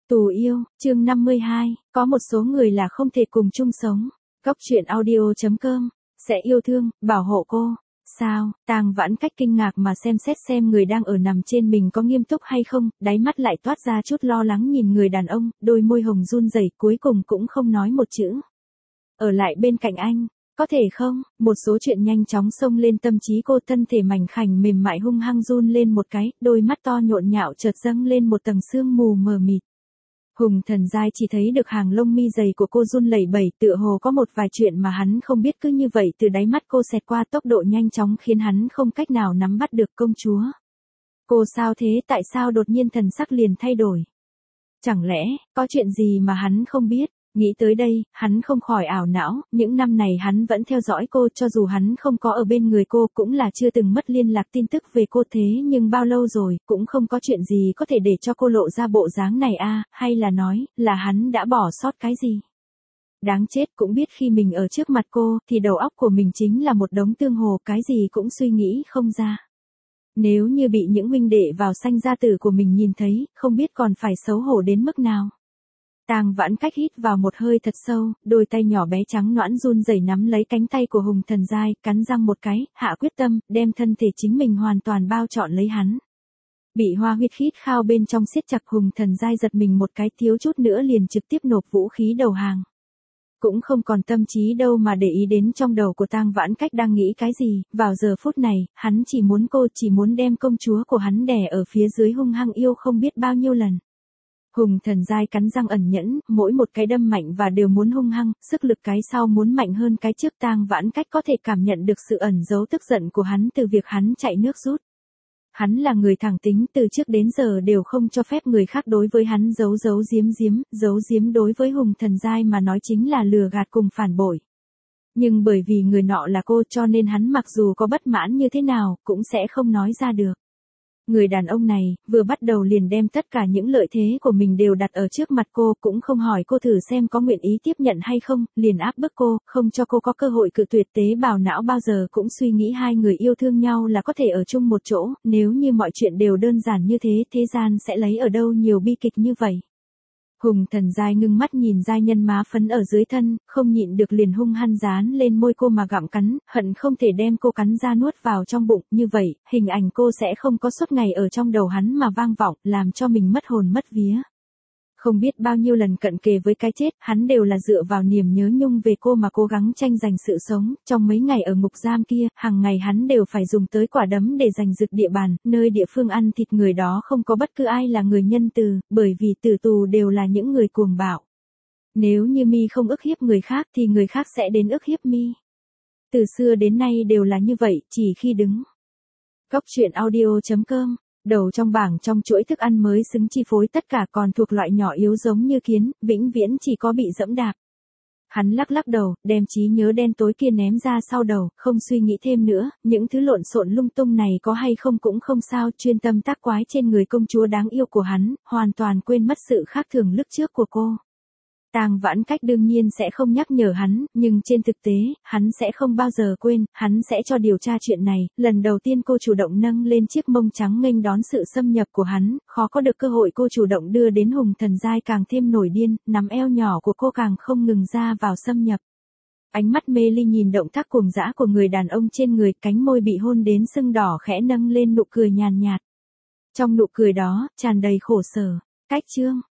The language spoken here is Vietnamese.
Tù yêu, chương 52, có một số người là không thể cùng chung sống. Góc truyện audio.com, sẽ yêu thương, bảo hộ cô. Sao? Tang Vãn Cách kinh ngạc mà xem xét xem người đang ở nằm trên mình có nghiêm túc hay không, đáy mắt lại toát ra chút lo lắng nhìn người đàn ông, đôi môi hồng run rẩy, cuối cùng cũng không nói một chữ. Ở lại bên cạnh anh, có thể không? Một số chuyện nhanh chóng xông lên tâm trí cô, thân thể mảnh khảnh mềm mại hung hăng run lên một cái, đôi mắt to nhộn nhạo chợt dâng lên một tầng sương mù mờ mịt. Hùng Thần Giai chỉ thấy được hàng lông mi dày của cô run lẩy bẩy, tựa hồ có một vài chuyện mà hắn không biết, cứ như vậy từ đáy mắt cô xẹt qua, tốc độ nhanh chóng khiến hắn không cách nào nắm bắt được. Công chúa, cô sao thế? Tại sao đột nhiên thần sắc liền thay đổi? Chẳng lẽ, có chuyện gì mà hắn không biết? Nghĩ tới đây, hắn không khỏi ảo não, những năm này hắn vẫn theo dõi cô, cho dù hắn không có ở bên người cô cũng là chưa từng mất liên lạc tin tức về cô, thế nhưng bao lâu rồi, cũng không có chuyện gì có thể để cho cô lộ ra bộ dáng này a, hay là nói, là hắn đã bỏ sót cái gì? Đáng chết, cũng biết khi mình ở trước mặt cô, thì đầu óc của mình chính là một đống tương hồ, cái gì cũng suy nghĩ không ra. Nếu như bị những huynh đệ vào sanh gia tử của mình nhìn thấy, không biết còn phải xấu hổ đến mức nào. Tang Vãn Cách hít vào một hơi thật sâu, đôi tay nhỏ bé trắng nõn run rẩy nắm lấy cánh tay của Hùng Thần Giai, cắn răng một cái, hạ quyết tâm, đem thân thể chính mình hoàn toàn bao trọn lấy hắn. Bị hoa huyết khít khao bên trong siết chặt, Hùng Thần Giai giật mình một cái, thiếu chút nữa liền trực tiếp nộp vũ khí đầu hàng. Cũng không còn tâm trí đâu mà để ý đến trong đầu của Tang Vãn Cách đang nghĩ cái gì, vào giờ phút này, hắn chỉ muốn cô, chỉ muốn đem công chúa của hắn đè ở phía dưới hung hăng yêu không biết bao nhiêu lần. Hùng Thần Giai cắn răng ẩn nhẫn, mỗi một cái đâm mạnh và đều muốn hung hăng, sức lực cái sau muốn mạnh hơn cái trước. Tang Vãn Cách có thể cảm nhận được sự ẩn giấu tức giận của hắn từ việc hắn chạy nước rút. Hắn là người thẳng tính, từ trước đến giờ đều không cho phép người khác đối với hắn giấu giếm đối với Hùng Thần Giai mà nói chính là lừa gạt cùng phản bội. Nhưng bởi vì người nọ là cô cho nên hắn mặc dù có bất mãn như thế nào, cũng sẽ không nói ra được. Người đàn ông này, vừa bắt đầu liền đem tất cả những lợi thế của mình đều đặt ở trước mặt cô, cũng không hỏi cô thử xem có nguyện ý tiếp nhận hay không, liền áp bức cô, không cho cô có cơ hội cự tuyệt. Tế bào não bao giờ cũng suy nghĩ hai người yêu thương nhau là có thể ở chung một chỗ, nếu như mọi chuyện đều đơn giản như thế, thế gian sẽ lấy ở đâu nhiều bi kịch như vậy. Hùng Thần Giai ngưng mắt nhìn giai nhân má phấn ở dưới thân, không nhịn được liền hung hăng dán lên môi cô mà gặm cắn, hận không thể đem cô cắn ra nuốt vào trong bụng, như vậy, hình ảnh cô sẽ không có suốt ngày ở trong đầu hắn mà vang vọng, làm cho mình mất hồn mất vía. Không biết bao nhiêu lần cận kề với cái chết, hắn đều là dựa vào niềm nhớ nhung về cô mà cố gắng tranh giành sự sống. Trong mấy ngày ở ngục giam kia, hàng ngày hắn đều phải dùng tới quả đấm để giành giật địa bàn, nơi địa phương ăn thịt người đó không có bất cứ ai là người nhân từ, bởi vì tử tù đều là những người cuồng bạo. Nếu như mi không ức hiếp người khác thì người khác sẽ đến ức hiếp mi. Từ xưa đến nay đều là như vậy, chỉ khi đứng. Góc truyện audio.com. Đầu trong bảng trong chuỗi thức ăn mới xứng chi phối tất cả, còn thuộc loại nhỏ yếu giống như kiến, vĩnh viễn chỉ có bị dẫm đạp. Hắn lắc lắc đầu, đem trí nhớ đen tối kia ném ra sau đầu, không suy nghĩ thêm nữa, những thứ lộn xộn lung tung này có hay không cũng không sao, chuyên tâm tác quái trên người công chúa đáng yêu của hắn, hoàn toàn quên mất sự khác thường lúc trước của cô. Tang Vãn Cách đương nhiên sẽ không nhắc nhở hắn, nhưng trên thực tế, hắn sẽ không bao giờ quên, hắn sẽ cho điều tra chuyện này. Lần đầu tiên cô chủ động nâng lên chiếc mông trắng nghênh đón sự xâm nhập của hắn, khó có được cơ hội cô chủ động đưa đến Hùng Thần Giai càng thêm nổi điên, nắm eo nhỏ của cô càng không ngừng ra vào xâm nhập. Ánh mắt mê ly nhìn động tác cuồng dã của người đàn ông trên người, cánh môi bị hôn đến sưng đỏ khẽ nâng lên nụ cười nhàn nhạt. Trong nụ cười đó, tràn đầy khổ sở. Cách chương